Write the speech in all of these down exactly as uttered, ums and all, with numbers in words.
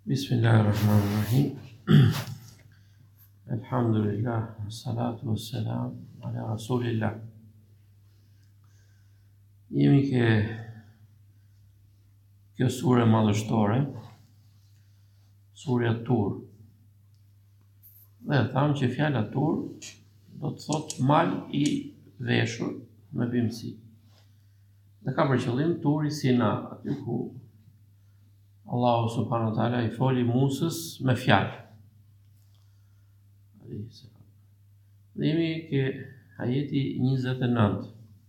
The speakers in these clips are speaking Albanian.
Bismillahirrahmanirrahim. Elhamdulillah, salatu wassalam ala rasulillah. Jemi ke kjo sure madhështore, surja Tur. Dhe thamë që fjala Tur do të thotë mal i veshur me bimësi. Dhe ka për qëllim Turi Sina, aty ku Allahu subhanahu wa taala i foli Musës me fjalë. Dhe jemi ke ajeti njëzet e nëntë.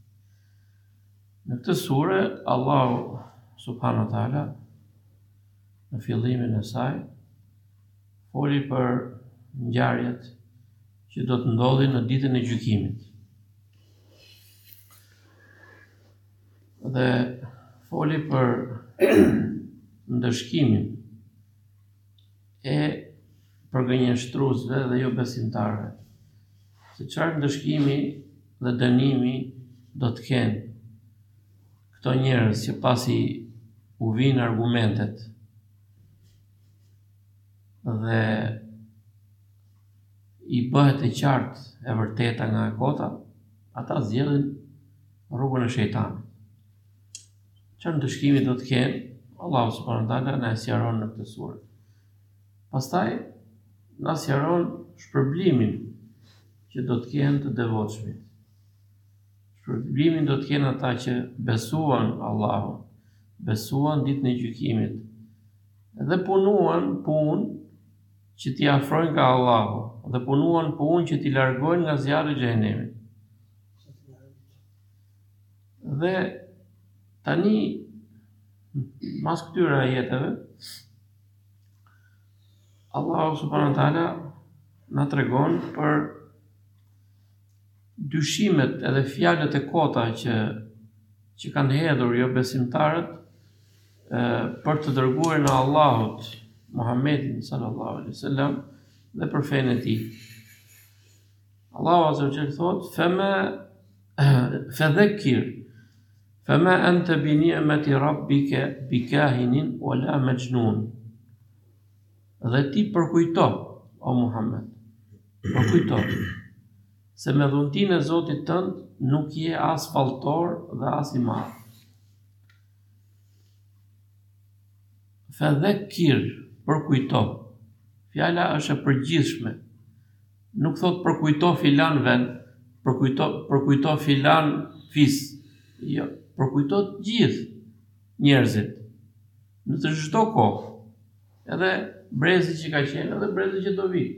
Në këtë sure, Allahu subhanahu wa taala në fillimin e saj foli për ngjarjet që do të ndodhin në ditën e gjykimit. Dhe foli për ndëshkimin e përgënjeshtruesve dhe jo besimtarëve. Se çfarë ndëshkimi dhe dënimi do të kenë këto njerëz që pasi u vinë argumentet dhe i bëhet e qartë e vërteta nga e kota, ata zgjedhin rrugën e shejtanit. Çfarë ndëshkimi do të kenë? Allahu subhanahu wa taala na sqaron në këtë sure. Pastaj na sqaron shpërblimin që do të kenë të devotshmit. Shpërblimin do të kenë ata që besuan Allahun, besuan ditën e gjykimit dhe punuan punë që t'i afrojnë nga Allahu dhe punuan punë që t'i largojnë nga zjarri i xhenemit. Dhe tani mas këtyre ajeteve, Allahu subhanahu wa taala na tregon për dyshimet edhe fjalët e kota që që kanë hedhur jo besimtarët e, për të dërguar në Allahut Muhammedin sallallahu alaihi wasallam dhe për fenë e tij. Allahu azza wa jalla thotë: "Fama fadhakkir Fama anta bi ni'mati rabbika bikahinin wala majnun." Dhe ti përkujto, o Muhammed, përkujto se me dhuntinë e Zotit tënd nuk je as falltor dhe as i marr. Fadhakkir, përkujto. Fjala është e përgjithshme. Nuk thot përkujto filan vend, përkujto përkujto filan fis. Jo, përkujto të gjithë njerëzit në të çdo kohë, edhe brezi që ka qenë, edhe brezi që do vi.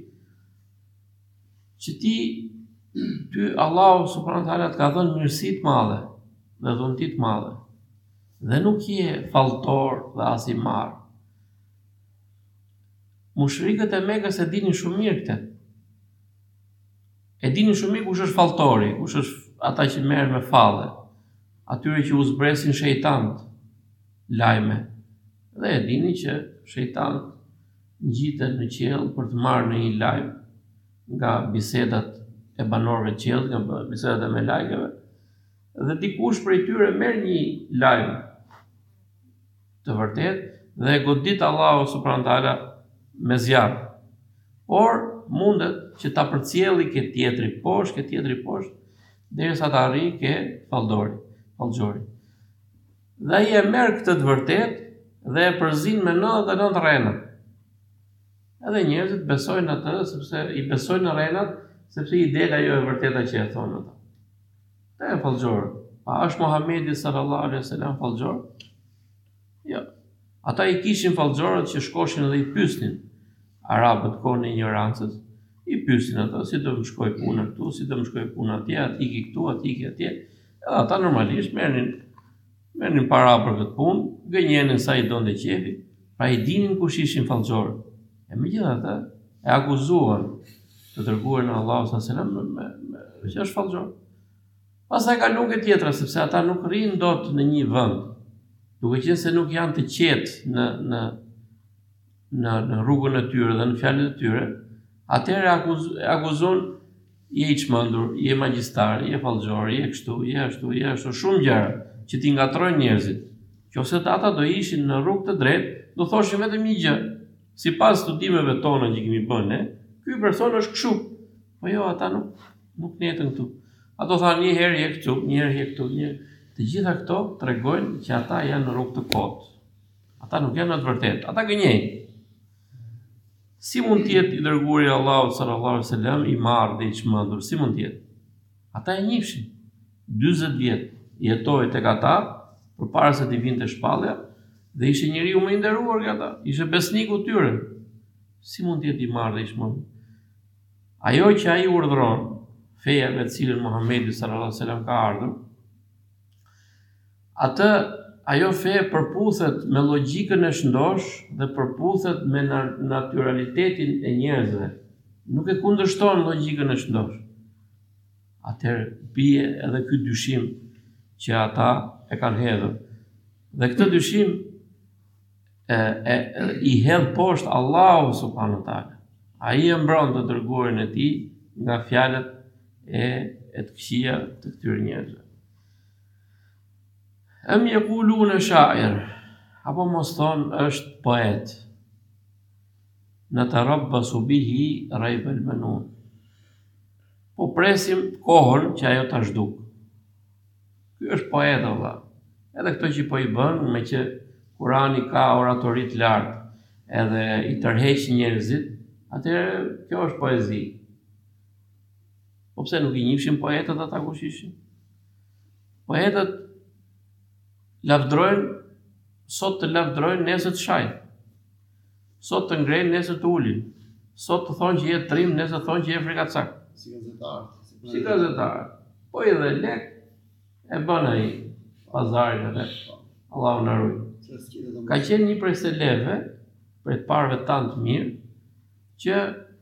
Që ti, ty Allahu subhanahu wa taala të ka dhënë mirësi të mëdha dhe dhunti të mëdha. Dhe nuk je falltor dhe as i marr. Mushrikët e Mekës e dinin shumë mirë këtë. E dinin shumë mirë kush është falltori, kush është ata që merren me falle. Atyre që u zbresin shejtanët lajme. Dhe e dini që shejtanët ngjiten në qiell për të marrë në një lajm nga bisedat e banorëve të qiellit, nga bisedat e melajkeve. Dhe dikush prej tyre merr një lajm të vërtet dhe e godit Allahu subhanahu wa taala me zjarr. Por mundet që ta përcjelli ke tjetri poshtë, ke tjetri poshtë, derisa të arrijë ke falldori. Fallxori. Dhe ai e merr këtë të vërtet dhe e përzin me nëntëdhjetë e nëntë rrena. Edhe njerëzit besojnë atë sepse i besojnë në rrenat sepse i del ajo e vërteta që e thonë ata. Te e fallxor. A është Muhamedi sallallahu alaihi wasallam fallxor? Jo. Ata i kishin fallxorët që shkoshin dhe i pyesnin arabët kohën e ignorancës, i pyesnin ata si do të shkoj puna këtu, si do të shkoj puna atje, aty iki këtu, aty iki atje. Edhe ata normalisht merrnin merrnin para për këtë punë, gënjenin sa i donte qefi, pra i dinin kush ishin fallxorët. E megjithatë, e akuzuan të dërguarin e Allahut sallallahu alaihi wasallam me, me që është fallxor. Pastaj ka lugë tjetra sepse ata nuk rrinë dot në një vend, duke qenë se nuk janë të qetë në në në në rrugën e tyre dhe në fjalët e tyre, atëherë akuz, akuzon je i çmendur, je magjistar, je fallxor, je kështu, je ashtu, je ashtu, shumë gjëra që t'i ngatrojnë njerëzit. Qofse ata do ishin në rrugë të drejtë, do thoshin vetëm një gjë, sipas studimeve tona që kemi bën ne, ky person është kështu. Po jo, ata nuk nuk netën këtu. Ato thanë një herë je këtu, një herë je këtu, një të gjitha këto tregojnë që ata janë në rrugë të kotë. Ata nuk janë në të vërtetë, ata gënjejnë. Si mund të jetë i dërguari i Allahut sallallahu alaihi wasallam i marrë dhe i çmendur? Si mund të jetë? Ata e njihshin. dyzet vjet jetoi tek ata përpara se të vinte shpallja dhe ishte njeriu më i nderuar nga ata, ishte besniku tyre. Si mund të jetë i marrë dhe i çmendur? Ajo që ai urdhëron, feja me të cilën Muhamedi sallallahu alaihi wasallam ka ardhur, atë ajo fe përputhet me logjikën e shëndosh dhe përputhet me natyralitetin e njerëzve. Nuk e kundërshton logjikën e shëndosh. Atëherë bie edhe ky dyshim që ata e kanë hedhur. Dhe këtë dyshim e, e, e i hedh poshtë Allahu subhanahu wa taala. Ai e mbron të dërguarin e tij nga fjalët e e të këqija të këtyre njerëzve. Em yekuluna sha'ir, apo mos thonë është poet. Natarabbasu bihi rayb al-manun. Po presim kohën që ajo ta zhduk. Ky është poet valla. Edhe këto që po i bën, me që Kurani ka oratori të lartë, edhe i tërheq njerëzit, atëherë kjo është poezi. Po pse nuk i njihshin poetët ata kush ishin? Poetët lavdrojnë, sot të lavdrojnë, nesër të shajnë. Sot të ngrejnë, nesër të ulin. Sot të thonë që je trim, nesër thonë që je frikacak. Si gazetar. Si gazetar. Po i dhe lek, e bën ai pazarin e vet. Allahu na ruaj. Ka qenë një prej seleve, prej të parëve tanë të mirë, që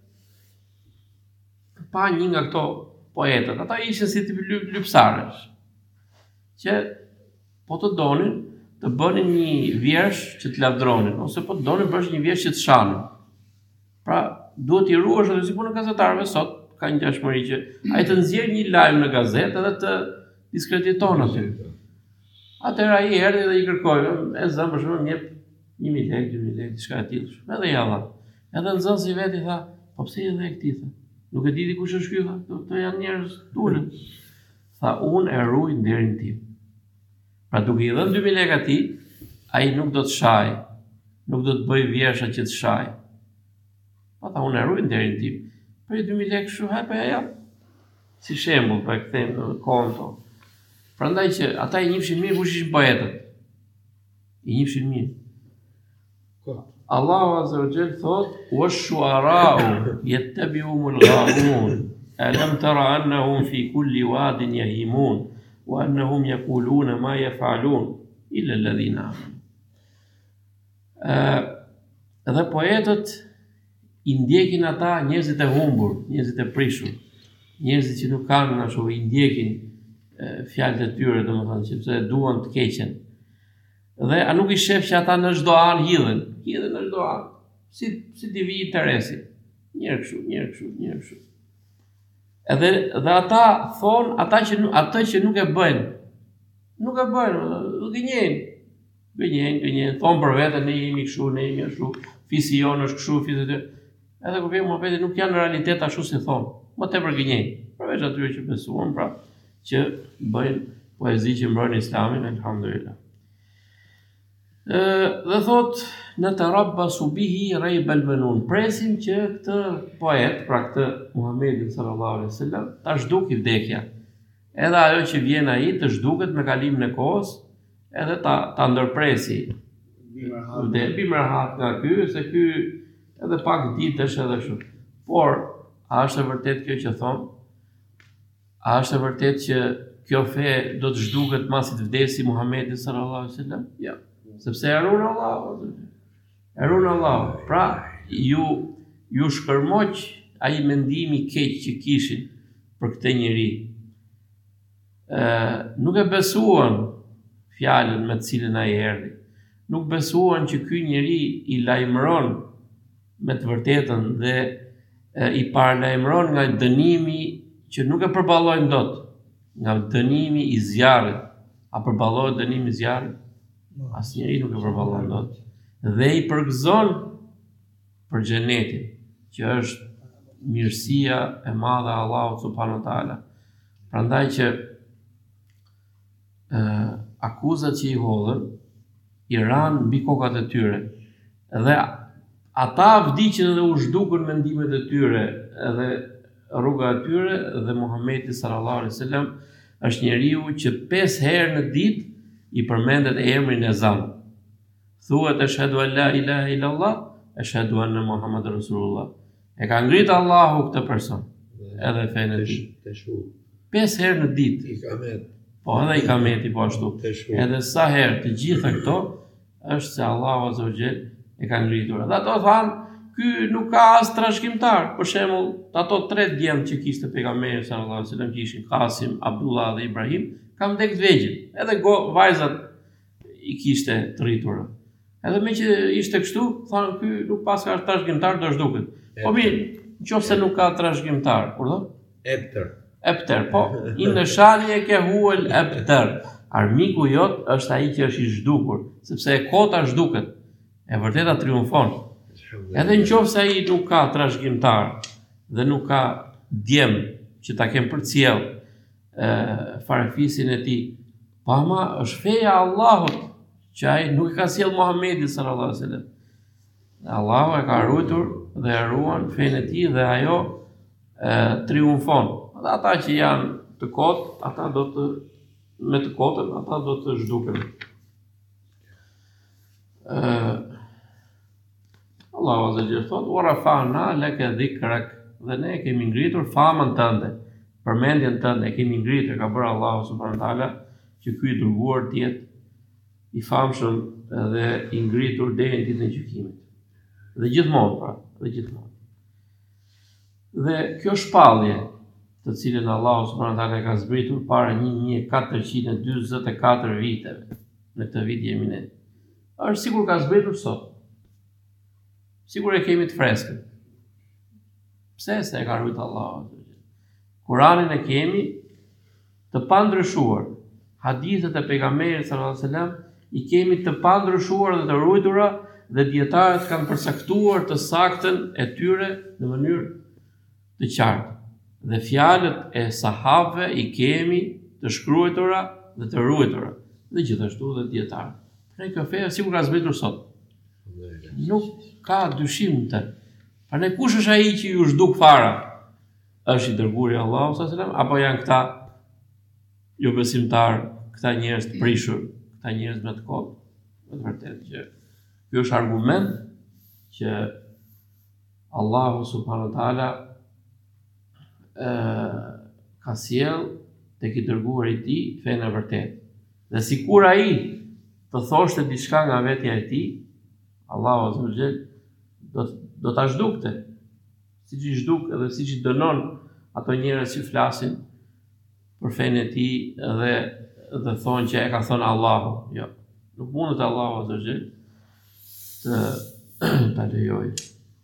pa një nga këto poetët, ata ishin si të lypsarësh, që po të donin të bënin një vjersh që të lavdronin, ose po të donin bësh një vjersh që të shanin. Pra, duhet i ruash edhe si punë gazetarëve sot, ka një gjashmëri që ai të nxjerr një lajm në gazetë edhe të diskrediton aty. Atëherë ai erdhi dhe i kërkoi, e zëm për shembull, jep një mijë lekë, dy mijë lekë, diçka e tillë. Edhe ja dha. Edhe nxënësi vet i tha, po pse i dhe këtij tha? Nuk e di ti kush është ky tha, këto janë njerëz tulën. Tha, unë e ruaj nderin tim. Pra duke i dhënë dy mijë lekë atij, ai nuk do të shaj, nuk do të bëj vjersha që të shaj. Po tha, unë e ruaj nderin tim. Po dy mijë lekë shu haj, po ja jap. Si shembull, po e kthem në konto. Prandaj që ata i njihshin mirë kush ishin poetët. I njihshin mirë. Allahu azza wa jall thot: "Wash-shu'ara'u yattabi'uhumul ghawun, alam tara annahum fi kulli wadin yahimun, wa annahum yaquluna ma yaf'alun illa alladhina amanu." Edhe poetët i ndjekin ata njerëzit e humbur, njerëzit e prishur, njerëzit që nuk kanë ashtu, i ndjekin fjalët e tyre, domethënë sepse duan të keqen. Dhe a nuk i shef që ata në çdo anë hidhen, hidhen në çdo anë. Si si t'i vi interesi. Njëherë kështu, njëherë kështu, njëherë kështu. Edhe dhe ata thon, ata që atë që nuk e bëjnë, nuk e bëjnë, gënjejnë. Gënjejnë, gënjejnë, thon për veten ne jemi kështu, ne jemi ashtu, fisi jon është kështu, fisi aty. Edhe kur vjen muhabeti nuk janë në realitet ashtu si thon. Më tepër gënjejnë. Përveç atyre që besuan, pra, që bëjnë poezi që mbrojnë Islamin, elhamdulillah. Dhe thot, në të rabbasu bihi rayb al-manun. Presim që këtë poet, pra këtë Muhamedi sallallahu alaihi wasallam, ta zhduki vdekja. Edhe ajo që vjen ai të zhduket me kalimin e kohës, edhe ta ta ndërpresi. Dhe bimërhat nga ky, se ky edhe pak ditësh edhe kështu. Por a është e vërtet kjo që thon? A është e vërtet që kjo fe do të zhduket masi të vdesi Muhamedi sallallahu alaihi wasallam? Ja. Sepse e ruan Allahu. E ruan Allahu. Pra, ju ju shkërmoq ai mendimi keq që kishin për këtë njerëz. Ë, nuk e besuan fjalën me të cilën ai erdhi. Nuk besuan që ky njerëz i lajmëron me të vërtetën dhe e, i paralajmëron nga dënimi që nuk e përballojnë dot, nga dënimi i zjarrit. A përballohet dënimi i zjarrit? Asnjëri nuk e përballon dot. Dhe i përgëzon për xhenetin, që është mirësia e madhe e Allahut subhanahu wa taala. Prandaj që uh, akuzat që i hodhën i ranë mbi kokat e tyre. Dhe ata vdiqën dhe u zhdukën mendimet e tyre edhe rruga e tyre, dhe Muhamedi sallallahu alaihi wasallam është njeriu që pesë herë në ditë i përmendet emrin e Zan. Thuhet ashhadu an la ilaha illallah, ashhadu anna Muhammadar Rasulullah. E ka ngrit Allahu këtë person, edhe fenë e tij. Pesë herë në ditë. I kamet. Po, edhe i kameti po ashtu. Edhe sa herë të gjitha këto është se Allahu azza wa jall e ka ngritur. Dhe ato thanë, ky nuk ka as trashëgimtar. Për shembull, ato tre djemt që kishte pejgamberi sallallahu alaihi wasallam, që ishin Kasim, Abdullah dhe Ibrahim, kanë vdekur të vegjël. Edhe go, vajzat i kishte të rritura. Edhe me që ishte kështu, thanë ky nuk pas ka trashëgimtar, do zhduket. Po mirë, nëse nuk ka trashëgimtar, kur do? Ebter. Ebter, po, inë shani e ke huel ebter. Armiku jot është ai që është i zhdukur, sepse e kota zhduket. E vërteta triumfon. Edhe në qoftë se ai nuk ka trashëgimtar dhe nuk ka djem që ta kem përcjell e farefisin e tij, po ama është feja e Allahut që ai nuk e ka sjell Muhamedi sallallahu alaihi wasallam. Allahu e ka ruajtur dhe e ruan fenë e tij dhe ajo e, triumfon. Dhe ata që janë të kotë, ata do të me të kotën, ata do të zhduken. Uh, Allahu azza jalla thot: "Wa rafa'na laka dhikrak", dhe ne kemi ngritur famën tënde, përmendjen tënde e kemi ngritur, ka bërë Allahu subhanahu wa taala që ky i dërguar të jetë i famshëm dhe i ngritur deri në ditën e gjykimit. Dhe gjithmonë, pra, dhe gjithmonë. Dhe kjo shpallje, të cilën Allahu subhanahu wa taala ka zbritur para një mijë katërqind e dyzet e katër viteve, në këtë vit jemi ne. Është sikur ka zbritur sot. Sigur e kemi të freskët. Pse se e ka ruajtur Allahu? Kur'anin e kemi të pandryshuar. Hadithet e pejgamberit sallallahu alajhi wasallam i kemi të pandryshuar dhe të ruajtura, dhe dietarët kanë përcaktuar të saktën e tyre në mënyrë të qartë. Dhe fjalët e sahabëve i kemi të shkruara dhe të ruajtura, dhe gjithashtu dhe dietarët. Pra kjo fe sikur ka zbritur sot. Nuk ka dyshim të. Pra ne kush është ai që ju zhduk fara? Është i dërguari i Allahut sallallahu alajhi wasallam apo janë këta jo besimtar, këta njerëz të prishur, këta njerëz me të kotë? Në të vërtetë që ky është argument që Allahu subhanahu wa taala ka sjell tek i dërguari i tij fenë e vërtetë. Dhe sikur ai të thoshte diçka nga vetja e tij, Allahu azza wa jall do do ta zhdukte, siç i zhduk edhe siç i dënon ato njerëz që flasin për fenë e tij dhe dhe thonë që e ka thënë Allahu. Jo, nuk mundet Allahu azza wa jall të ta lejojë.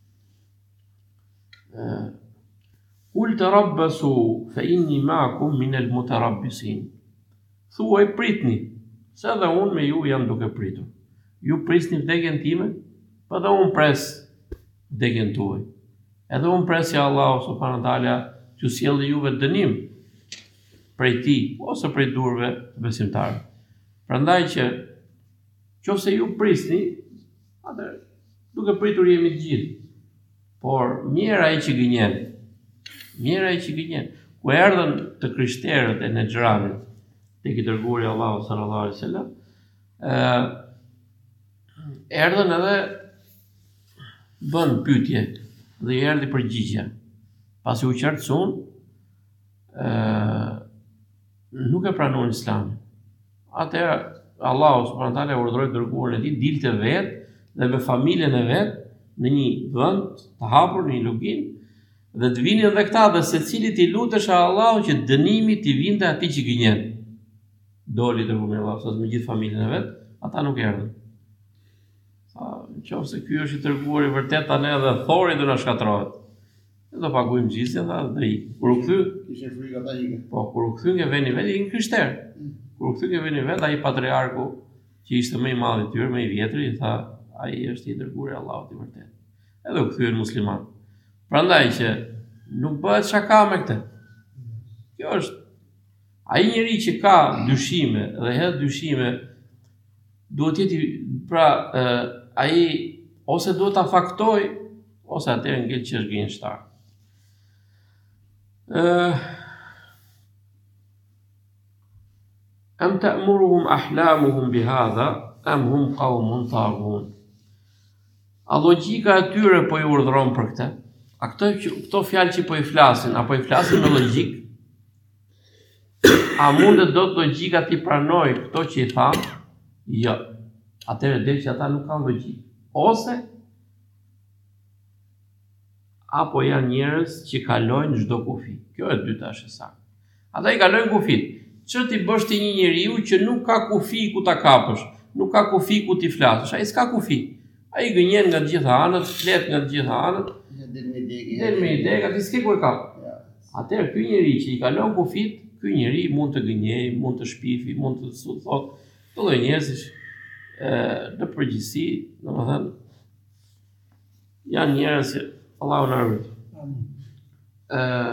Kul të rabbesu fe inni ma'akum minel mutarabbisin. Thuaj pritni, se edhe unë me ju jam duke pritur. Ju prisni vdekjen time, pa dhe unë pres vdekjen tuaj. Edhe unë presja Allahu subhanahu wa taala që sjellë juve dënim prej tij ose prej durve të besimtarëve. Prandaj që nëse ju prisni, atë duke pritur jemi të gjithë. Por mirë ai që gënjen. Mirë ai që gënjen. Ku erdhën të krishterët e Nexranit tek i dërguari i Allahut sallallahu alaihi wasallam, ë erdhën edhe bën pyetje dhe i erdhi përgjigje. Pasi u qartësuan, ë nuk e pranuan Islamin. Atëherë Allahu subhanahu wa taala urdhëroi dërguarin e tij dilte vetë dhe me familjen e vet në një vend të hapur, në një lugin, dhe të vinin edhe këta dhe secilit i lutesh Allahut që dënimi t'i vinte atij që gënjen. Doli dërguari i Allahut me gjithë familjen e vet, ata nuk erdhën. Sa nëse ky është i dërguar i vërtet tani edhe thori do na shkatrohet. Ne do paguajmë gjizjen dhe do ik. Kur u kthy, Kishin frikë ata ikën. po kur u kthy nga veni vet, ikën krishter. Kur u kthy nga veni vet, ai patriarku që ishte më i madh i tyre, më i vjetër, i tha ai është i dërguari i Allahut i vërtet. edhe u kthyen musliman. Prandaj që nuk bëhet shaka me këtë. Kjo është ai njeri që ka dyshime dhe hedh dyshime duhet jeti pra uh, ai ose duhet ta faktoj ose atëherë ngel që është gënjeshtar. Uh, Am ta'muruhum ahlamuhum bihadha am hum qawmun taghun. A logjika e tyre po i urdhëron për këtë? A këto këto fjalë që po i flasin, apo i flasin me logjik? A mundet do të logjika ti pranoj këto që i thanë? Jo. Atëherë del që ata nuk kanë logjik. Ose apo janë njerëz që kalojnë çdo kufi. Kjo e dyta është e saktë. Ata i kalojnë kufit. Çfarë ti bësh ti një njeriu që nuk ka kufi ku ta kapësh, nuk ka kufi ku ti flasësh, ai s'ka kufi. Ai gënjen nga të gjitha anët, flet nga të gjitha anët. Del me ide, ka ti s'ke ku e kap. Atëherë ky njeri që i kalon kufit, ky njeri mund të gënjej, mund të shpifi, mund të thotë, të lloj njerëzish ë në përgjithësi, domethënë janë njerëz që Allahu na ruaj. ë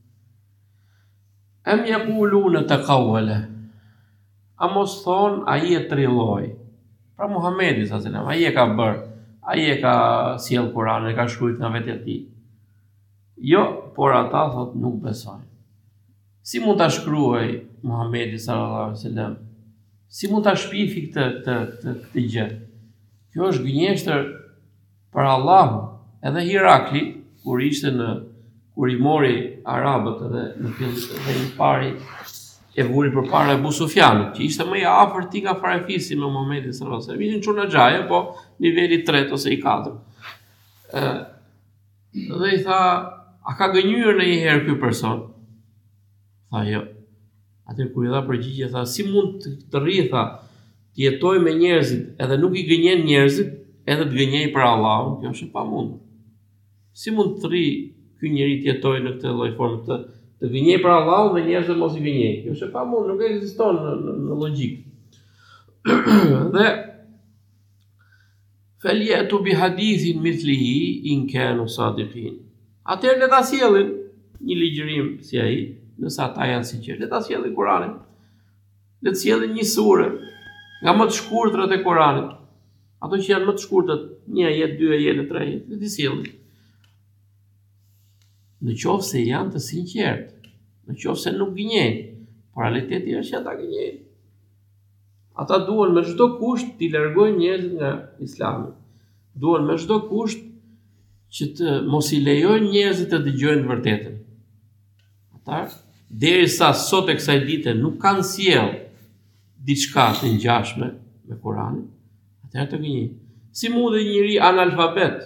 Em yaquluna taqawwala. A mos thon ai e trilloi. Pra Muhamedi sallallahu alaihi wasallam, ai e ka bër, ai e ka sjell Kur'anin, e ka shkruajtur nga vetë e tij. Jo, por ata thot nuk besojnë. Si mund ta shkruaj Muhamedi sallallahu alaihi wasallam? Si mund ta shpifi këtë këtë këtë, këtë gjë? Kjo është gënjeshtër për Allahun. Edhe Hirakli kur ishte në kur i mori arabët edhe në fillim dhe i pari e vuri përpara Abu Sufjanit, që ishte më i afërt ti nga farefisi me Muhamedit sallallahu alaihi wasallam. Ishin çuna xhaje, po niveli tretë ose i katërt. Ë dhe i tha, a ka gënjur ndonjëherë ky person? Tha jo. Atë kur i dha përgjigje tha, si mund të, të rri tha, të jetoj me njerëzit edhe nuk i gënjen njerëzit, edhe të gënjej për Allahun, kjo është e pamundur. Si mund të rri ky njeri të jetojë në këtë lloj forme të të gënjej për Allahun dhe njerëzit mos i gënjej. Kjo është e pamundur, nuk ekziston në, në, në logjik. Dhe falyatu bi hadithin mithlihi in kanu sadiqin. Atëherë le ta sjellin një ligjërim si ai, nëse ata janë sinqertë. Le ta sjellin Kur'anin. Le të sjellin një sure nga më të shkurtrat e Kur'anit. Ato që janë më të shkurtrat, një ajet, dy ajet, tre ajet, le të sjellin. Në qoftë se janë të sinqertë, në qoftë se nuk gënjejnë, por realiteti është që ata gënjejnë. Ata duan me çdo kusht t'i largojnë njerëzit nga Islami. Duan me çdo kusht që të mos i lejojnë njerëzit të dëgjojnë të vërtetën. Ata derisa sot e kësaj dite nuk kanë sjell diçka të ngjashme me Kur'anin, atëherë të gënjejnë. Si mund një njeri analfabet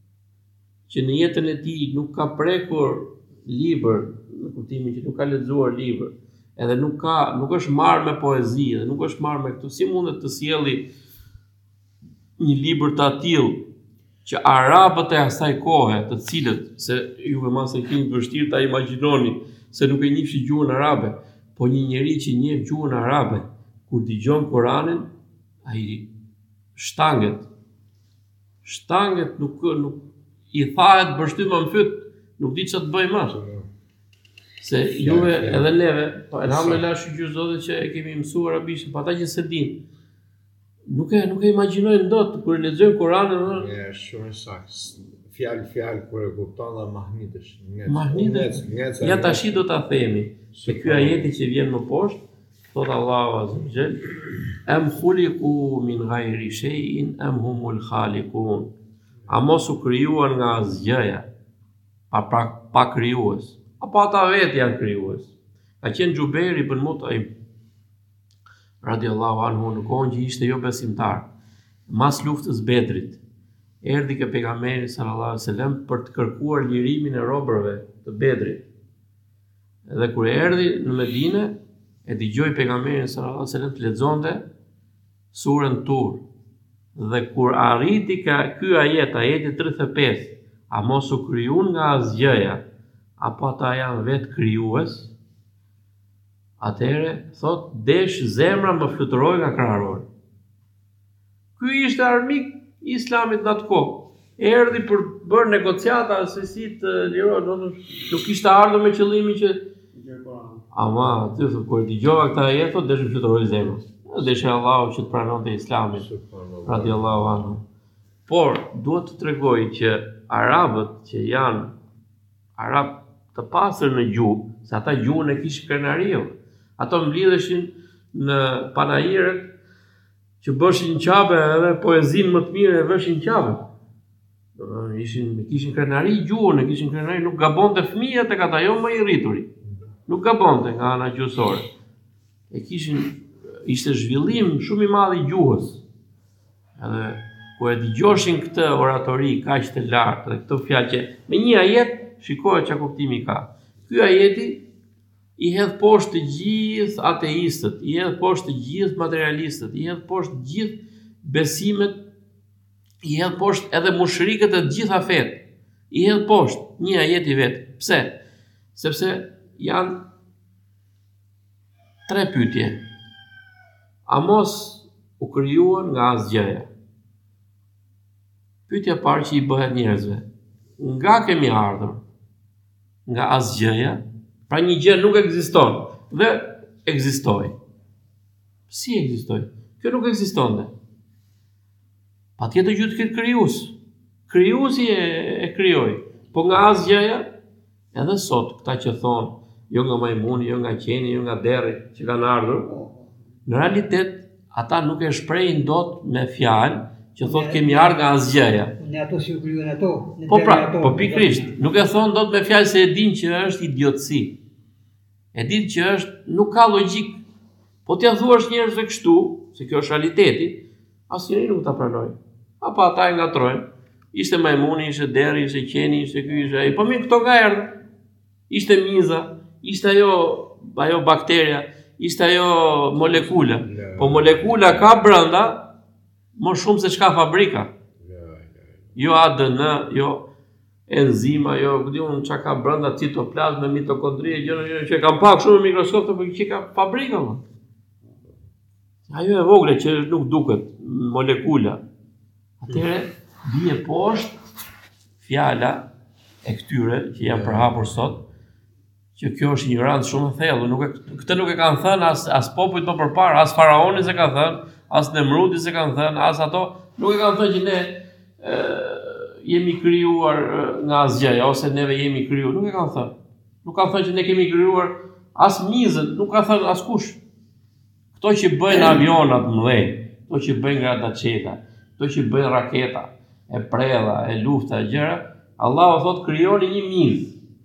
që në jetën e tij nuk ka prekur libër, në kuptimin që nuk ka lexuar libër, edhe nuk ka nuk është marrë me poezi, edhe nuk është marrë me këtu, si mundet të sjelli një libër të atill që arabët e asaj kohe, të cilët se juve mas e keni vështirë ta imagjinoni se nuk e njihni gjuhën arabe, po një njeri që njeh gjuhën arabe, kur dëgjon Kur'anin, ai shtanget. Shtanget nuk nuk i thahet bështyma më fyt, nuk di çfarë të bëj më. Se juve edhe neve, po elhamdulillah shqyrë zotë që e kemi mësuar arabisht, po ata që se din, nuk e nuk e imagjinojnë dot kur lexojnë Kur'anin. Është shumë saktë. Fjalë fjalë kur e kupton dha mahnitesh. Mahnitesh. Ja tash do ta themi. Se ky ajeti që vjen më poshtë, thot Allahu azza wa jall, am khuliqu min ghairi shay'in am humul khaliqun. A mos u krijuan nga asgjëja, pa pa, pa krijues, apo ata vetë janë krijues. Ka qenë Xhuberi ibn Mut'im radiallahu anhu në kohën që ishte jo besimtar. Mas luftës Bedrit, erdhi ke pejgamberi sallallahu alaihi wasallam për të kërkuar lirimin e robërve të Bedrit. Dhe kur erdhi në Medinë, e dëgjoi pejgamberin sallallahu alaihi wasallam të lexonte surën Tur. Dhe kur arriti ka ky ajet, ajeti tridhjetë e pesë, a mos u krijuan nga asgjëja, apo ata janë vetë krijues? Atëherë thot, desh zemra më fluturoi nga krahërori. Ky ishte armik i Islamit në atë kohë. erdhi për bërë negociata se si të lirohet, do të thotë nuk kishte ardhur me qëllimin që ama, ti thua kur dëgjova këtë ajet, thotë deshëm fluturoi zemra. Deshe Allahu që të pranonte Islamin, radiallahu anhu. Por duhet të tregoj që arabët që janë arab të pastër në gjuhë, se ata gjuhën e kishin krenariu. Ato mblidheshin në panajiret që bëshin qabe edhe poezinë më të mirë e vëshin qabe. Ishin, kishin krenari gjuhën, e kishin krenari, nuk gabonte fëmijët tek ata, jo më i rrituri. Nuk gabonte nga ana gjuhësore. E kishin, ishte zhvillim shumë i madh i gjuhës. Edhe kur e dëgjoshin këtë oratori kaq të lartë dhe këto fjalë që me një ajet shikohet çka kuptimi ka. Ky ajeti i hedh poshtë të gjithë ateistët, i hedh poshtë të gjithë materialistët, i hedh poshtë të gjithë besimet, i hedh poshtë edhe mushrikët e të gjitha fetë. I hedh poshtë një ajet i vet. Pse? Sepse janë tre pyetje. A mos u krijuan nga asgjëja? Pyetja e parë që i bëhet njerëzve. Nga kemi ardhur? Nga asgjëja? Pra një gjë nuk ekziston dhe ekzistoi. Si ekzistoi? Kjo nuk ekzistonte. Patjetër që të ketë krijues. Krijuesi e, e krijoi. Po nga asgjëja, edhe sot këta që thonë jo nga majmuni, jo nga qeni, jo nga derri që kanë ardhur, në realitet ata nuk e shprehin dot me fjalë që thotë kemi ardhur nga asgjëja. Në ato si u krijuan ato. Po pra, po pikërisht, nuk e thon dot me fjalë se e din që është idiotësi. E din që është nuk ka logjik. Po t'ia thuash njerëzve kështu, se kjo është realiteti, asnjëri nuk ta pranojë. Apo ata e ngatrojnë. Ishte majmuni, ishte derri, ishte qeni, ishte ky, ishte ai. Po mirë, këto nga erdhën. Ishte miza, ishte ajo, ajo bakteria, ishte ajo molekula. Po molekula ka brenda më shumë se çka fabrika. Jo A D N, jo enzima, jo di unë çka ka brenda citoplazmë, mitokondrie, gjëra që kam pak shumë në mikroskop, por që ka fabrika më. Ajo e vogël që nuk duket, molekula. Atëherë bie poshtë fjala e këtyre që janë përhapur sot, që kjo është ignorancë shumë e thellë, nuk e, këtë nuk e kanë thënë as as popujt më përpara, as faraoni se kanë thënë, as Nemrudi se kanë thënë, as ato nuk e kanë thënë që ne e, jemi krijuar nga asgjëja ose neve jemi krijuar, nuk e kanë thënë. Nuk kanë thënë që ne kemi krijuar as mizën, nuk ka thënë askush. Kto që bëjnë avionat mëdhenj, kto që bëjnë gradaceta, kto që bëjnë raketa, e prella, e lufta, e gjëra, Allahu thot krijoni një mizë.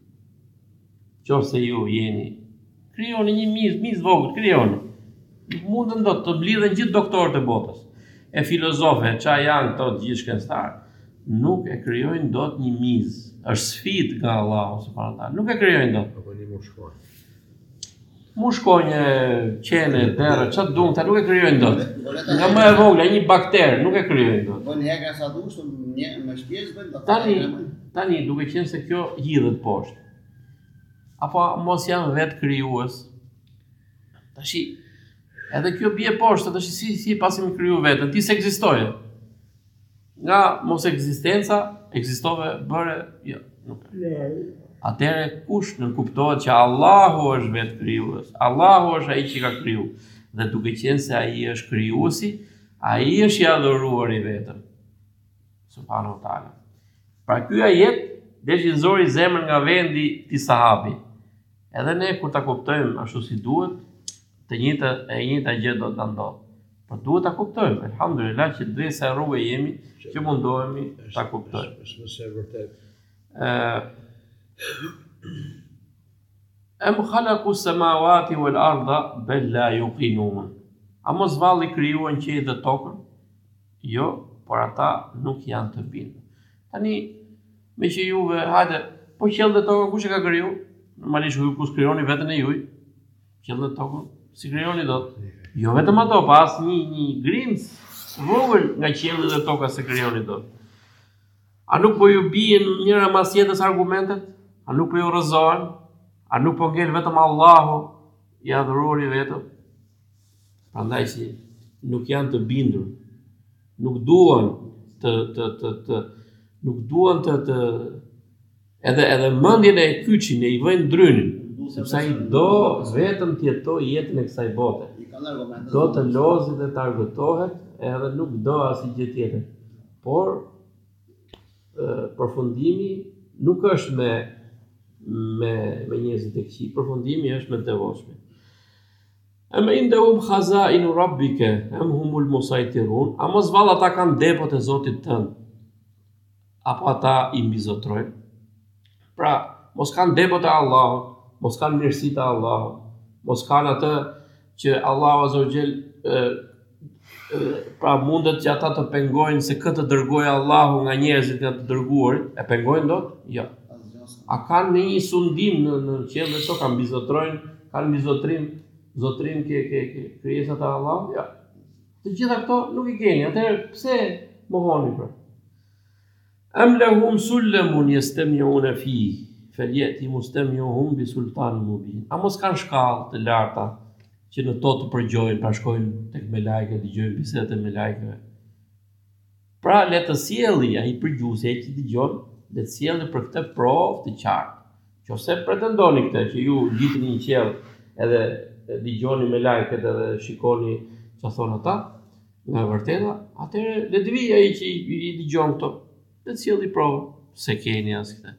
Qofse ju jeni, krijoni një mizë, mizë vogël, krijoni. Mundën dot të mblidhen gjithë doktorët e botës, e filozofë, ç'a janë këto gjithë shkencëtarë, nuk e krijojnë dot një mizë. Është sfidë nga Allahu subhanahu wa taala. Nuk e krijojnë dot. Apo një mushkon. Mushkonjë, qene, derë, ç'a duan, ta nuk e krijojnë dot. Nga më e vogla, një bakter, nuk e krijojnë dot. Bën hegra sa dush, një me shpjes bën ta. Tani, tani duke qenë se kjo hidhet poshtë. Apo mos janë vetë krijues. Tashi, edhe kjo bie poshtë, tash si si pasi më kriju vetën, ti se ekzistoje. Nga mos ekzistenca, ekzistove bëre, jo, nuk. Atëherë kush nuk kuptohet që Allahu është vetë krijues. Allahu është ai që ka kriju. Dhe duke qenë se ai është krijuesi, ai është i adhuruar i vetëm. Subhanahu wa taala. Pra ky ajet deshi zori zemrën nga vendi ti sahabi. Edhe ne kur ta kuptojmë ashtu si duhet, të njëjta e njëjta gjë do të ndodhë. Por duhet ta kuptojmë. Alhamdulillah që drejsa e rrugë jemi që mundohemi ta kuptojmë. Është mëse vërtet. ë Em khalaqu samawati wal arda bal la yuqinun. A mos valli krijuan qiellin dhe tokën? Jo, por ata nuk janë të bindur. Tani me që juve, hajde, po qiellin dhe tokën kush e ka kriju? Normalisht ju kush krijoni veten e juaj? Qiellin dhe tokën si krijoni dot? Jo vetëm ato, pas një një grimc vogël nga qielli dhe toka se krijoni dot. A nuk po ju bien njëra mas tjetrës argumentet? A nuk po ju rrëzohen? A nuk po ngel vetëm Allahu i adhuruar i vetëm? Prandaj që nuk janë të bindur, nuk duan të të të të nuk duan të të edhe edhe mendjen e kyçin e i vënë drynin, sepse ai do vetëm të jetojë jetën e kësaj bote. Do të lozi dhe të argëtohet, edhe nuk do asnjë gjë tjetër. Por përfundimi nuk është me me me njerëzit e këqij, përfundimi është me të devotshmin. Em indahum khazainu rabbike am humul musaitirun, a mos valla ata kanë depot e Zotit tënd, apo ata i mbizotrojnë. Pra, mos kanë depot e Allahut, mos kanë mirësitë e Allahut, mos kanë atë që Allahu Azza wa Jell pra mundet që ata të pengojnë se këtë dërgoi Allahu nga njerëzit e të dërguarit, e pengojnë dot? Jo. A kanë në një sundim në në qiell dhe to kanë bizotrojnë, kanë bizotrim, zotrim ke ke ke krijesat e Allahut? Jo. Të gjitha këto nuk i keni. Atëherë pse mohoni për? Am lahum sullamun yastami'una fihi falyati mustami'uhum bi sultanin mubin. A mos kanë shkallë të larta që në to të përgjojnë, pra shkojnë tek me lajke, dëgjojnë bisedat e me lajkeve. Pra le të sjelli ai përgjuesi ai që dëgjon, le të sjelli për këtë provë të qartë. Nëse pretendoni këtë që ju gjitni një qiell edhe dëgjoni me lajket edhe shikoni çfarë thon ata, nga e vërteta, atëherë le të vijë ai që i dëgjon këto, le të sjelli provë se keni as këtë.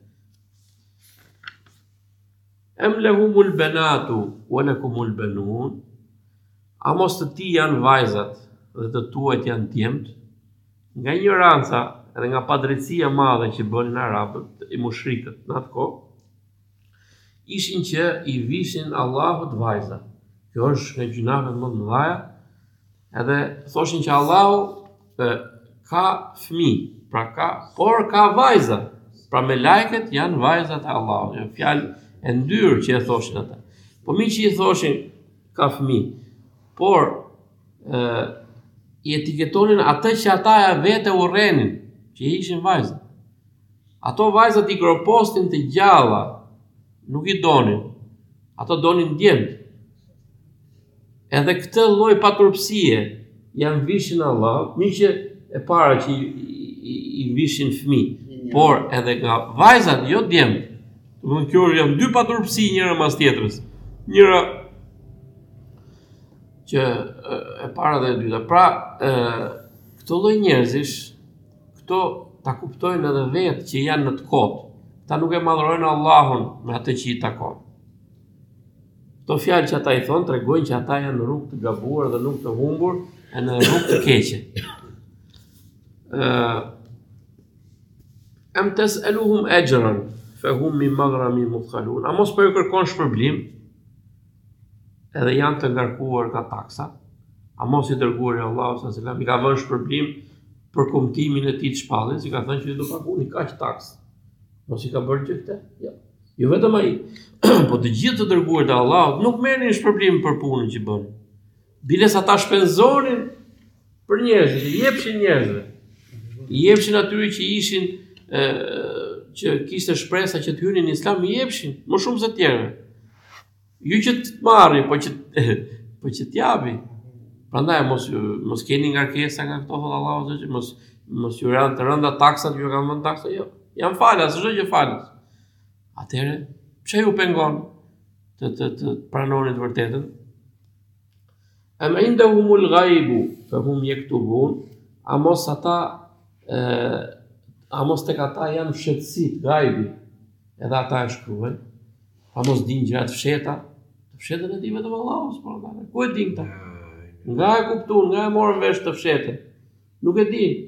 Em lahumul banatu wa lakumul banun. A mos të ti janë vajzat dhe të tuajt janë djemt? Nga ignoranca edhe nga padrejtësia e madhe që bënin arabët, i mushrikët në atë kohë, ishin që i vishin Allahut vajza. Kjo është nga gjunahet më të mëdha, edhe thoshin që Allahu e, ka fëmijë, pra ka, por ka vajza. Pra me lajket janë vajzat e Allahut. Janë fjalë e ndyrë që e thoshin ata. Po mi që i thoshin ka fëmijë, por e, i etiketonin atë që ata e vete urrenin, që ishin vajza. Ato vajzat i gropostin të gjalla, nuk i donin. Ato donin djemt. Edhe këtë lloj paturpsie janë vishin Allah, mi që e para që i, i, i vishin fëmijë, por edhe nga vajzat, jo djemt. Domethënë kjo janë dy paturpsi njëra mas tjetrës. Njëra që e para dhe e dyta. Pra, e, këto lloj njerëzish, këto ta kuptojnë edhe vetë që janë në të kotë. Ta nuk e madhrojnë Allahun me atë që i takon. Këto fjalë që ata i thonë tregojnë që ata janë në rrugë të gabuar dhe nuk të humbur, e në rrugë të keqe. Em tes'aluhum ajran fahum min maghramin muthqalun. A mos po ju kërkon shpërblim? Edhe janë të ngarkuar nga taksa. A mos i dërguari Allahu sallallahu alaihi wasallam i ka vënë shpërblim për kumtimin e tij të shpallës, i ka thënë që do paguni kaq taksë. Mos i ka bërë gjë këtë? Jo. Jo vetëm ai, po të gjithë të dërguarit e Allahut nuk merrnin shpërblim për punën që bënin. Biles ata shpenzonin për njerëzit, i jepshin njerëzve. I jepshin atyre që ishin e, që kishte shpresa që të hynin në Islam, i jepshin më shumë se të tjerëve. Ju që të marrin, po që po që t'japi. Prandaj mos mos keni ngarkesa nga këto thot Allahu, që mos mos ju rënë të rënda taksat, ju kanë vënë taksa, jo. Jam falas, çdo gjë falas. Atëherë, pse ju pengon të të të pranoni të vërtetën? Am indahumul ghaibu fahum yaktubun. A mos ata e, a mos tek ata janë fshehtësit gajbi, edhe ata e shkruajnë. A mos din gjëra të fshehta? Të fshehtën e di vetëm Allahu subhanahu wa taala. Ku e din ta? Nga e kuptuan, nga e morën vesh të fshehtën. Nuk e din.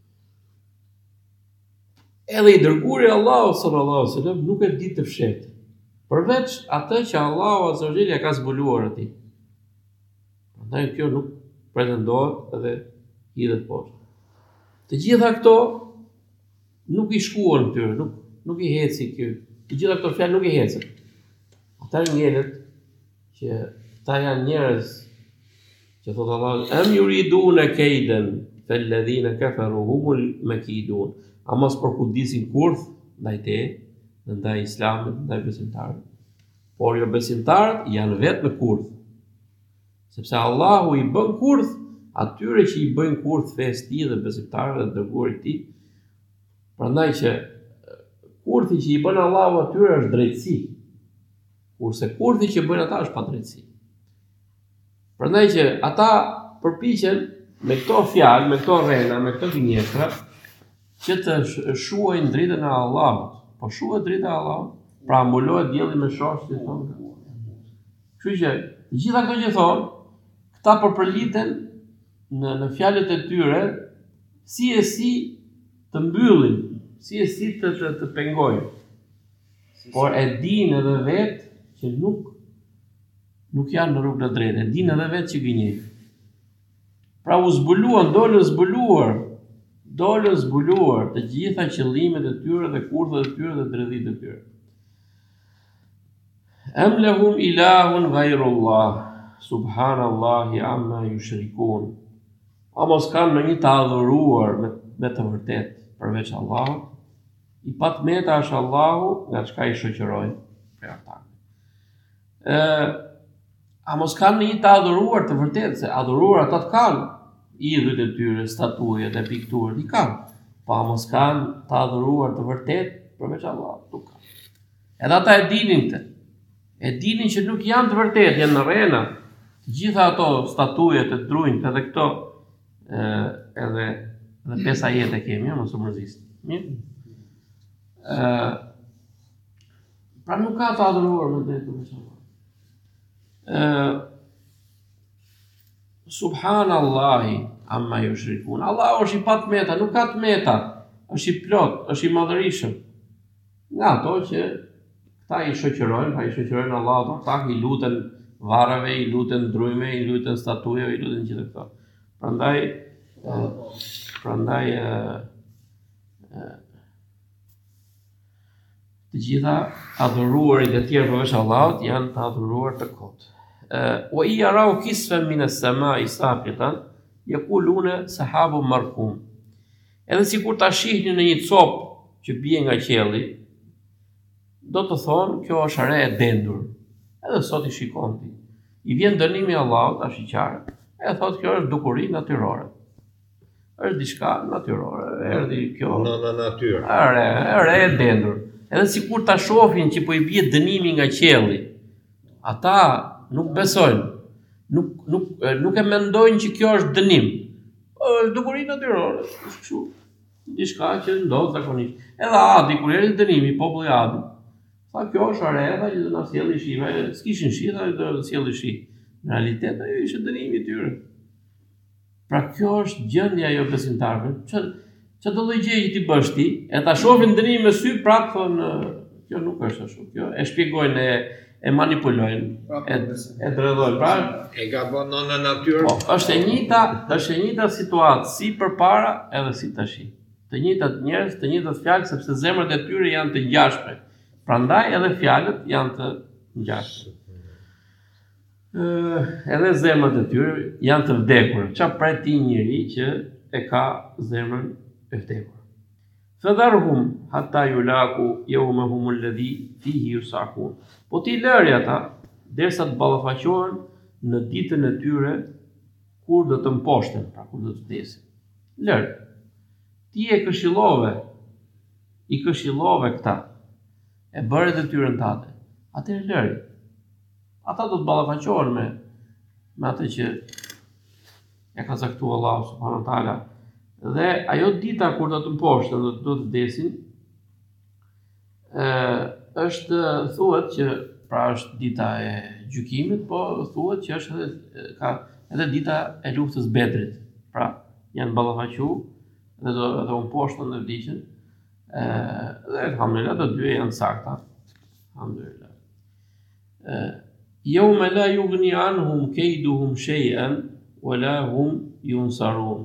Edhe i dërguari Allahu sallallahu alaihi wasallam nuk e di të fshehtë. Përveç atë që Allahu azza wa jalla ka zbuluar atij. Prandaj kjo nuk pretendohet edhe hidhet poshtë. Të gjitha këto nuk i shkuan këtyre, nuk nuk i heci kjo. Të gjitha këto fjalë nuk i hecën. Ata njerëz që ta janë njerëz që thotë Allah, am yuriduna kaydan falladhina kafaru humul makidun. A mos përkudisin kurth ndaj te, ndaj Islamit, ndaj besimtarëve. Por jo besimtarët janë vetë në kurth. Sepse Allahu i bën kurth atyre që i bëjnë kurth fesë tij dhe besimtarëve dhe dërguarit tij. Prandaj që kurthi që i bën Allahu atyre është drejtësi, kurse kurthi që bën ata është padrejtësi. Prandaj që ata përpiqen me këto fjalë, me këto rrena, me këto gënjeshtra që të shuajnë dritën e Allahut. Po shuhet drita e Allahut, pra mbulohet dielli me shoqë që thonë. Kështu që të gjitha këto që thonë, këta përpërliten në në fjalët e tyre si e si të mbyllin, si e si të të, të pengojnë. Por e dinë edhe vetë që nuk nuk janë në rrugën e drejtë, e dinë edhe vetë që gënjejnë. Pra u zbuluan, dolën zbuluar, dolën zbuluar të gjitha qëllimet e tyre dhe kurthet e tyre dhe dredhitë e tyre. Am lahum ilahun ghayrullah, subhanallahi amma yushrikun. A mos kanë në një të adhuruar me, me të vërtet përveç Allahut? I pat meta është Allahu nga çka i shoqërojnë për ata. Ë, a mos kanë një të adhuruar të vërtet, se adhuruar ata të kanë idhujt e tyre, statujet e pikturët i kanë, po a mos kanë të adhuruar të vërtet përveç Allahut? Nuk kanë. Edhe ata e dinin këtë. E dinin që nuk janë të vërtet, janë në rrena. Të gjitha ato statujet e drujt edhe këto ë edhe edhe pesa jetë kemi, mos u mërzisni. Mirë? ë Pra nuk ka të adhuruar me drejtë përveç Allahut. ë Subhanallahi amma yushrikun. Allahu është i pat meta, nuk ka të meta, është i plot, është i madhërisëm. Nga ato që ta i shoqërojnë, ta i shoqërojnë Allahut, ta i luten varreve, i luten drujme, i luten statujeve, i luten gjithë këto. Prandaj, prandaj të gjitha adhuruarit e tjerë përveç Allahut janë të adhuruar të kotë. Wa i yarau kisfan min as-samai saqitan yaquluna sahabun markum. Edhe sikur ta shihnin në një copë që bie nga qielli, do të thonë kjo është re e dendur. Edhe sot i shikon ti. I vjen dënimi i Allahut, tash i qartë. E thotë kjo është dukuri natyrore. Është diçka natyrore. Erdhi kjo Në në natyrë. Are, are e dendur. Edhe sikur ta shohin që po i bie dënimi nga qielli. Ata nuk besojnë. Nuk nuk nuk e mendojnë që kjo është dënim. Është dukuri natyrore, është kështu. Diçka që ndodh zakonisht. Edhe Adi kur erdhi dënimi, populli i Adit, tha kjo është areva që do na sjellë shi, s'kishin shi, tha do të sjellë shi. Në realitet ajo ishte dënimi i tyre. Pra kjo është gjendja jo besimtarëve. Ço ço do lloj gjëje që ti bësh ti, e ta shohin dënimin me sy, prapë thonë kjo nuk është ashtu. Kjo e shpjegojnë, e, e manipulojnë, e e dredhojnë. Pra E gabon në në natyrë. po, është e njëjta, është e njëjta situatë si përpara edhe si tash. Të njëjtat njerëz, të njëjtat fjalë, sepse zemrat e tyre janë të ngjashme. Prandaj edhe fjalët janë të ngjashme. Ë, edhe zemrat e tyre janë të vdekur. Çfarë prej ti njëri që e ka zemrën e vdekur. Fadharhum hatta yulaku yawmahum alladhi fihi yusakun. Po ti lëri ata derisa të ballafaqohen në ditën e tyre kur do të mposhten, pra kur do të vdesin. Lër. Ti e këshillove, i këshillove këta, e bëre detyrën tate. Atëherë lëri. Ata do të ballafaqohen me me atë që ja ka caktuar Allahu subhanahu wa taala. Dhe ajo dita kur do të mposhten, do, do të vdesin, ë është thuhet që pra është dita e gjykimit, po thuhet që është edhe ka edhe dita e luftës Bedrit. Pra janë ballafaquar dhe do do u mposhten dhe vdiqën. ë dhe alhamdulillah të dy janë sakta. Alhamdulillah. ë Yawma la yughni anhum kayduhum shay'an wala hum yunsarun.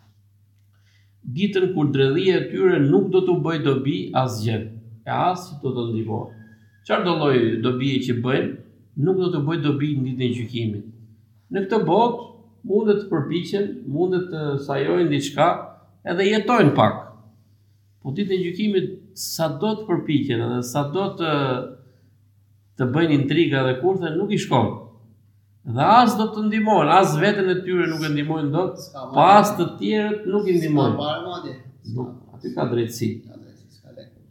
Ditën kur dredhia e tyre nuk do t'u bëj dobi asgjë, e as që do të ndihmojë. Çfarë do lloj dobie që bëjnë, nuk do të bëj dobi në ditën e gjykimit. Në këtë botë mundet të përpiqen, mundet të sajojnë diçka, edhe jetojnë pak. Po ditën e gjykimit sa do të përpiqen edhe sa do të të bëjnë intriga dhe kurthe nuk i shkon. Dhe as do të ndihmojnë, as veten e tyre nuk e ndihmojnë dot, pa as të tjerët nuk i ndihmojnë. Nuk, aty ka drejtësi.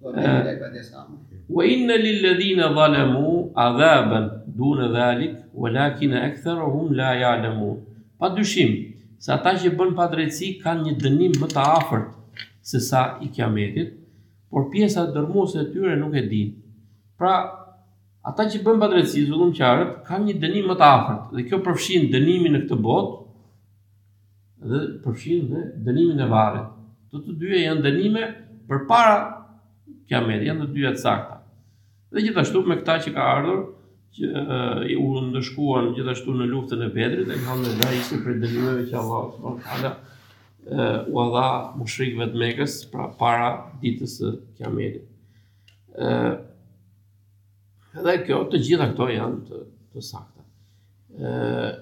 Do të bëj vetes kam. Wa inna lilladhina zalamu adhaban duna dhalik walakin aktharuhum la ya'lamun. Pa dyshim se ata që bën padrejtësi kanë një dënim më të afërt se sa i kiametit, por pjesa dërmuese e tyre nuk e dinë. Pra, ata që bën padrejtësi, zullumqtarët, kanë një dënim më të afërt, dhe kjo përfshin dënimin në këtë botë dhe përfshin dhe dënimin e varrit. Të të dyja janë dënime përpara kiametit, janë të dyja të sakta. Dhe gjithashtu me këta që ka ardhur, që uh, u ndëshkuan gjithashtu në luftën e Bedrit, e alhamdulillah ishte për dënimeve që Allah subhanahu wa taala uh, u dha mushrikëve të Mekës pra para ditës së kiametit. Uh, dhe kjo, të gjitha këto janë të, të sakta. Uh,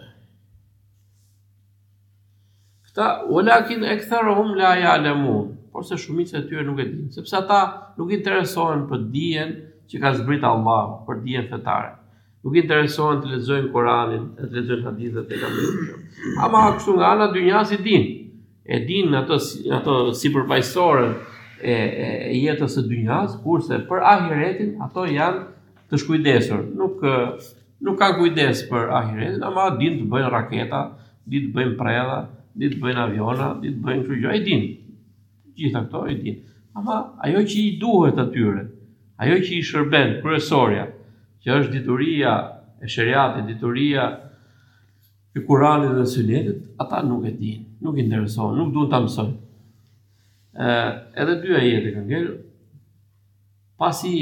këta, walakin aktharuhum la ya'lamun, por se shumica e tyre nuk e dinë, sepse ata nuk interesohen për dijen që ka zbrit Allah, për dijen fetare. Nuk interesohen të lexojnë Kur'anin, të lexojnë hadithet e pejgamberit. Ama kështu nga ana dynjas i dinë. E dinë ato ato sipërfaqësore e, e, e jetës së dynjas, kurse për ahiretin ato janë të shkujdesur. Nuk nuk kanë kujdes për ahiretin, ama dinë të bëjnë raketa, dinë të bëjnë predha, dinë të bëjnë aviona, dinë të bëjnë kështu gjë, e dinë. Gjitha këto e dinë. Ama ajo që i duhet atyre, ajo që i shërben kryesorja, që është dituria e shariatit, dituria e Kuranit dhe Sunetit, ata nuk e dinë, nuk i interesohen, nuk duan ta mësojnë. Ë, edhe dy ajete kanë ngelur. Pasi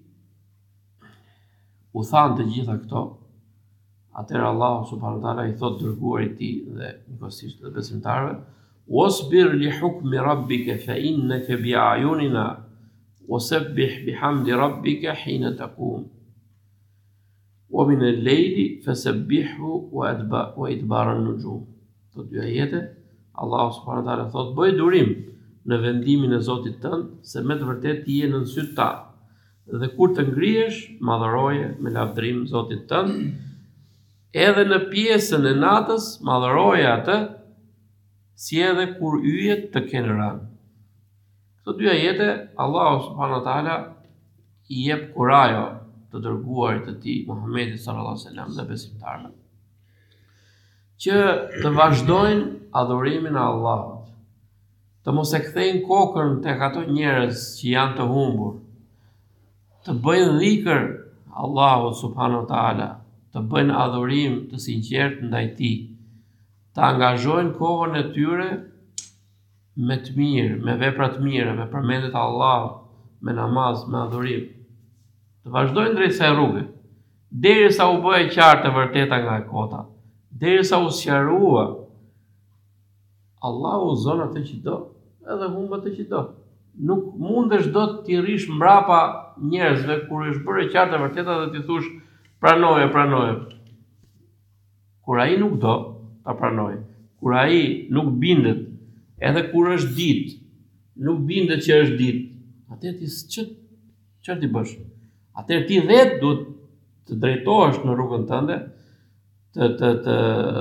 u thanë të gjitha këto, atëherë Allahu subhanahu wa taala i thotë dërguarit i tij dhe njëkohësisht edhe besimtarëve: "Wasbir li hukmi rabbika fa innaka bi'ayunina wasabbih bihamdi rabbika hina taqum. Wa min al-layli fasabbihu wa adba wa idbar an-nujum." Këto dy ajete, Allahu subhanahu wa taala thotë: "Bëj durim në vendimin e Zotit tënd, se me të vërtetë ti je nën sytë ta. Dhe kur të ngrihesh, madhëroje me lavdrim Zotit tënd, edhe në pjesën e natës madhëroje atë, si edhe kur yjet të kenë rënë." Këto dy ajete, Allahu subhanahu wa taala i jep kurajo të dërguarit të tij Muhamedit sallallahu alaihi wasallam dhe besimtarëve që të vazhdojnë adhurimin e Allahut, të mos e kthejnë kokën tek ato njerëz që janë të humbur, të bëjnë dhikr Allahut subhanahu wa taala, të bëjnë adhurim të sinqert ndaj tij, të angazhojnë kohën e tyre me të mirë, me vepra të mira, me përmendjet e Allahut, me namaz, me adhurim. Të vazhdojnë drejt kësaj rruge, derisa u bë e qartë e vërteta nga e kota, derisa u sqarua Allahu uzon atë që do, edhe humb atë që do. Nuk mundesh dot t'i rrish mbrapa njerëzve kur është bërë e qartë e vërteta dhe t'i thush pranoje, pranoje. Kur ai nuk do ta pranoj, kur ai nuk bindet, edhe kur është ditë, nuk bindet që është ditë, atëherë ti ç't çfarë ti bësh? Atëherë ti vetë duhet të drejtohesh në rrugën tënde, të të të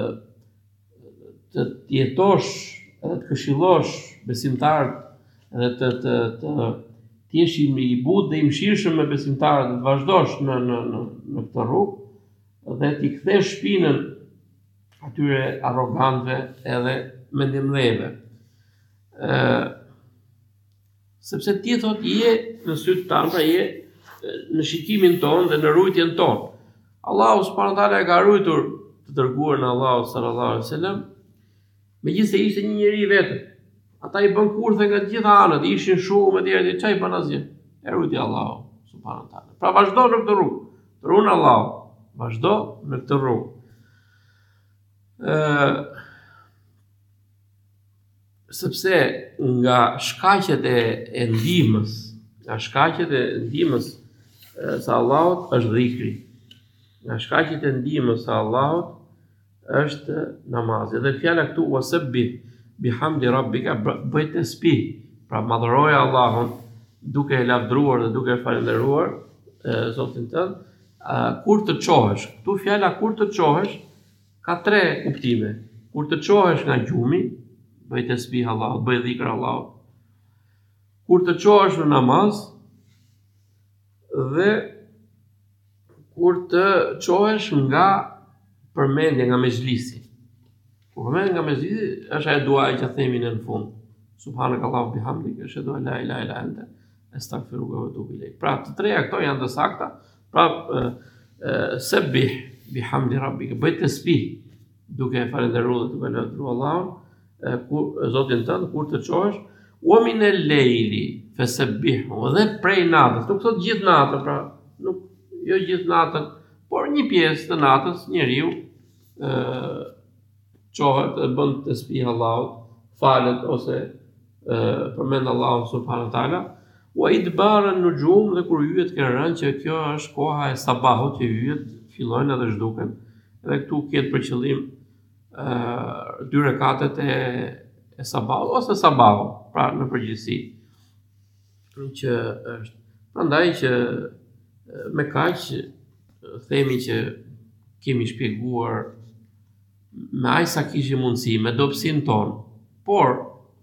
të jetosh edhe të këshillosh besimtarët, edhe të të të të jesh i butë dhe i mëshirshëm me besimtarët, të vazhdosh në në në në këtë rrugë dhe t'i kthesh shpinën atyre arrogantëve edhe mendimdhëve. ë sepse ti thot je në sytë tanë, pra je në shikimin tonë dhe në rujtjen tonë. Allahu subhanahu wa taala e ka ruajtur të dërguarin e Allahut sallallahu alaihi wasallam, megjithëse ishte një njeri vetëm. Ata i bën kurthe nga të gjitha anët, ishin shumë e tjerë, çai bën asgjë. E ruajti Allahu subhanahu wa taala. Pra vazhdo në këtë rrugë. Të ruan Allahu, vazhdo në këtë rrugë. ë sepse nga shkaqet e, e ndihmës, nga shkaqet e ndihmës së Allahut është dhikri. Nga shkaqet e ndihmës së Allahut është namazi. Dhe fjala këtu wasabbih bihamdi rabbika, bëj tasbih, pra madhëroje Allahun duke e lavdruar dhe duke e falendëruar Zotin tënd, kur të çohesh. Këtu fjala kur të çohesh ka tre kuptime. Kur të çohesh nga gjumi, bëj tasbih Allahut, bëj dhikr Allahut. Kur të çohesh në namaz, dhe kur të çohesh nga përmendja, nga mezhlisi. Kur përmendja nga mezhlisi është ajo duaja që themi në fund. Subhanakallahu bihamdika, ashhadu an la ilaha illa anta, astaghfiruka wa atubu ilaik. Pra të treja këto janë të sakta. Pra sebbih bihamdi rabbika, bëj tasbih duke falendëruar dhe duke lavdëruar Allahun, kur Zotin tënd kur të çohesh, wa min al-layli fasabbihu, dhe prej natës, nuk thot gjithë natën, pra nuk jo gjithë natën, por një pjesë të natës njeriu ë çohet e bën tasbih Allahut, falet ose përmend Allahun subhanahu wa taala, wa idbara an-nujum, dhe kur yjet kanë rënë, që kjo është koha e sabahut, që yjet fillojnë edhe zhduken. Edhe këtu ketë për qëllim ë dy rekatet e e sabahut ose sabahu, pra në përgjithësi. Që është. Prandaj që me kaq themi që kemi shpjeguar me aq sa kishim mundësi, me dobësinë tonë, por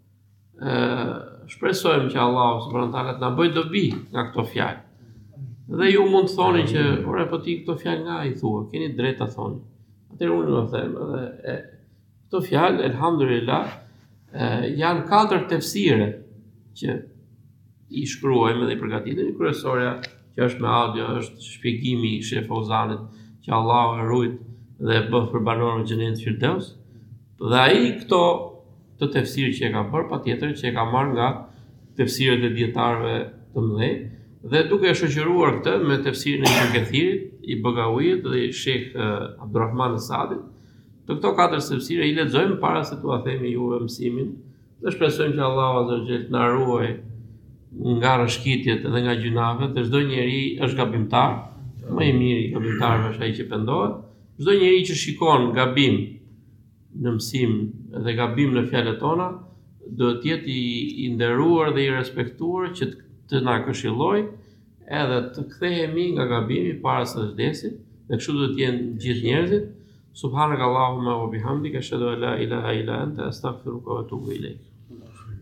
shpresojmë që Allahu subhanahu wa taala të na bëjë dobi nga këto fjalë. Dhe ju mund të thoni që, ore, po ti këto fjalë nga i thua, keni drejt ta thoni. Atëherë unë do të them, edhe këto fjalë, elhamdulillah, janë katër tefsire që i shkruajmë dhe i përgatitemi. Kryesorja që është me audio është shpjegimi i Sheh Fauzanit, që Allahu e ruajt dhe e bëf për banorët e xhenetit Firdaus. Dhe ai këto të tefsirë që e ka bërë, patjetër që e ka marrë nga tefsirët e dietarëve të mëdhenj, dhe duke e shoqëruar këtë me tefsirin e Ibn Kathirit, i Bagawit dhe i Sheikh Abdurrahman Sadit, të këto katër tefsire i lexojmë para se t'ua themi juve mësimin, dhe shpresojmë që Allahu azza wa jall të na ruaj nga rrëshqitjet dhe nga gjunavet, dhe çdo njeri është gabimtar, më i miri i gabimtarëve është ai që pendohet. Çdo njeri që shikon gabim në mësim dhe gabim në fjalët tona, do të jetë i, i nderuar dhe i respektuar që të, të na këshilloj edhe të kthehemi nga gabimi para se të vdesim, dhe kështu do të jenë gjithë njerëzit. Subhanakallahumma wa bihamdika, ashhadu an la ilaha illa anta, astaghfiruka wa atubu ilaik.